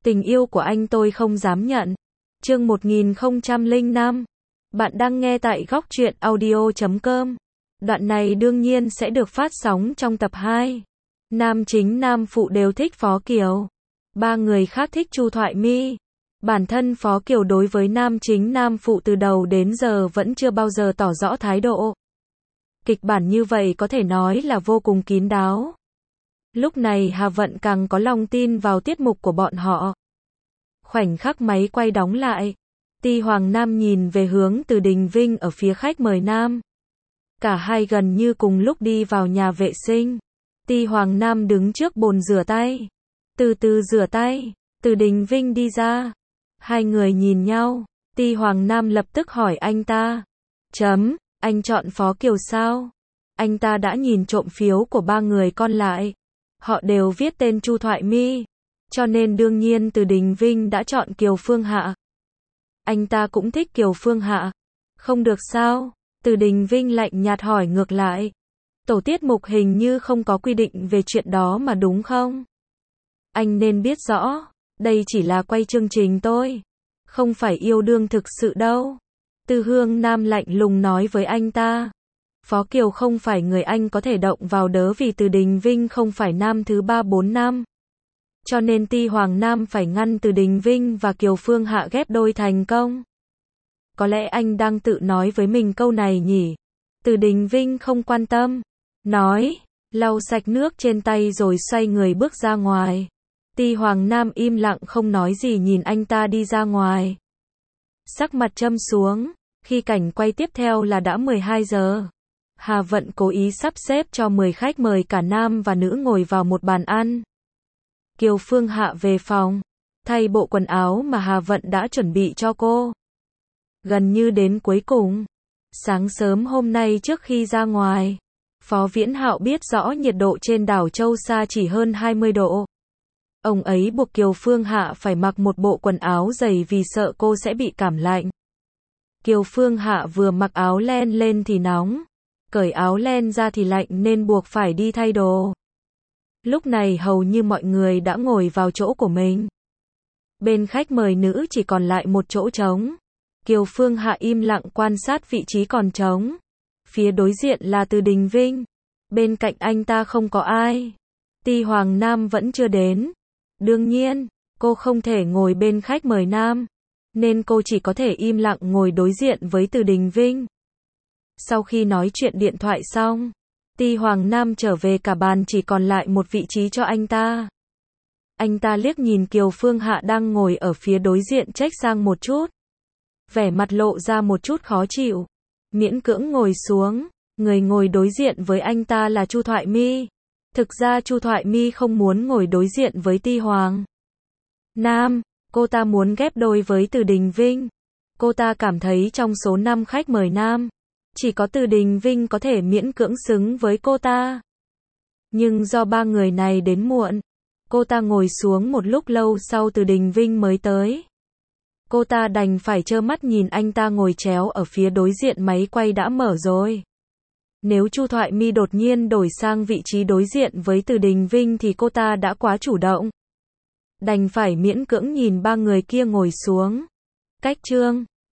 Tình yêu của anh tôi không dám nhận. Chương 1005. Bạn đang nghe tại góc truyện audio.com. Đoạn này đương nhiên sẽ được phát sóng trong tập 2. Nam chính nam phụ đều thích Phó Kiều. Ba người khác thích Chu Thoại My. Bản thân Phó Kiều đối với nam chính nam phụ từ đầu đến giờ vẫn chưa bao giờ tỏ rõ thái độ. Kịch bản như vậy có thể nói là vô cùng kín đáo. Lúc này Hà Vận càng có lòng tin vào tiết mục của bọn họ. Khoảnh khắc máy quay đóng lại, Ti Hoàng Nam nhìn về hướng Từ Đình Vinh ở phía khách mời nam. Cả hai gần như cùng lúc đi vào nhà vệ sinh. Ti Hoàng Nam đứng trước bồn rửa tay. Từ từ rửa tay, Từ Đình Vinh đi ra. Hai người nhìn nhau, Ti Hoàng Nam lập tức hỏi anh ta. Anh chọn Phó Kiều sao? Anh ta đã nhìn trộm phiếu của ba người còn lại. Họ đều viết tên Chu Thoại My. Cho nên đương nhiên Từ Đình Vinh đã chọn Kiều Phương Hạ. Anh ta cũng thích Kiều Phương Hạ. Không được sao? Từ Đình Vinh lạnh nhạt hỏi ngược lại. Tổ tiết mục hình như không có quy định về chuyện đó mà đúng không? Anh nên biết rõ, đây chỉ là quay chương trình thôi. Không phải yêu đương thực sự đâu. Từ Hương Nam lạnh lùng nói với anh ta. Phó Kiều không phải người anh có thể động vào đớ vì Từ Đình Vinh không phải nam thứ 3-4 năm. Cho nên Ti Hoàng Nam phải ngăn Từ Đình Vinh và Kiều Phương Hạ ghép đôi thành công. Có lẽ anh đang tự nói với mình câu này nhỉ? Từ Đình Vinh không quan tâm. Nói, lau sạch nước trên tay rồi xoay người bước ra ngoài. Ti Hoàng Nam im lặng không nói gì nhìn anh ta đi ra ngoài. Sắc mặt châm xuống, khi cảnh quay tiếp theo là đã 12 giờ. Hà Vận cố ý sắp xếp cho 10 khách mời cả nam và nữ ngồi vào một bàn ăn. Kiều Phương Hạ về phòng, thay bộ quần áo mà Hà Vận đã chuẩn bị cho cô. Gần như đến cuối cùng, sáng sớm hôm nay trước khi ra ngoài, Phó Viễn Hạo biết rõ nhiệt độ trên đảo Châu Sa chỉ hơn 20 độ. Ông ấy buộc Kiều Phương Hạ phải mặc một bộ quần áo dày vì sợ cô sẽ bị cảm lạnh. Kiều Phương Hạ vừa mặc áo len lên thì nóng, cởi áo len ra thì lạnh nên buộc phải đi thay đồ. Lúc này hầu như mọi người đã ngồi vào chỗ của mình. Bên khách mời nữ chỉ còn lại một chỗ trống. Kiều Phương Hạ im lặng quan sát vị trí còn trống. Phía đối diện là Từ Đình Vinh. Bên cạnh anh ta không có ai. Ti Hoàng Nam vẫn chưa đến. Đương nhiên, cô không thể ngồi bên khách mời nam. Nên cô chỉ có thể im lặng ngồi đối diện với Từ Đình Vinh. Sau khi nói chuyện điện thoại xong, Ti Hoàng Nam trở về cả bàn chỉ còn lại một vị trí cho anh ta. Anh ta liếc nhìn Kiều Phương Hạ đang ngồi ở phía đối diện chếch sang một chút. Vẻ mặt lộ ra một chút khó chịu. Miễn cưỡng ngồi xuống, người ngồi đối diện với anh ta là Chu Thoại My. Thực ra Chu Thoại My không muốn ngồi đối diện với Ti Hoàng Nam, cô ta muốn ghép đôi với Từ Đình Vinh. Cô ta cảm thấy trong số 5 khách mời nam, chỉ có Từ Đình Vinh có thể miễn cưỡng xứng với cô ta. Nhưng do ba người này đến muộn, cô ta ngồi xuống một lúc lâu sau Từ Đình Vinh mới tới. Cô ta đành phải trơ mắt nhìn anh ta ngồi chéo ở phía đối diện máy quay đã mở rồi. Nếu Chu Thoại My đột nhiên đổi sang vị trí đối diện với Từ Đình Vinh thì cô ta đã quá chủ động. Đành phải miễn cưỡng nhìn ba người kia ngồi xuống. Cách chương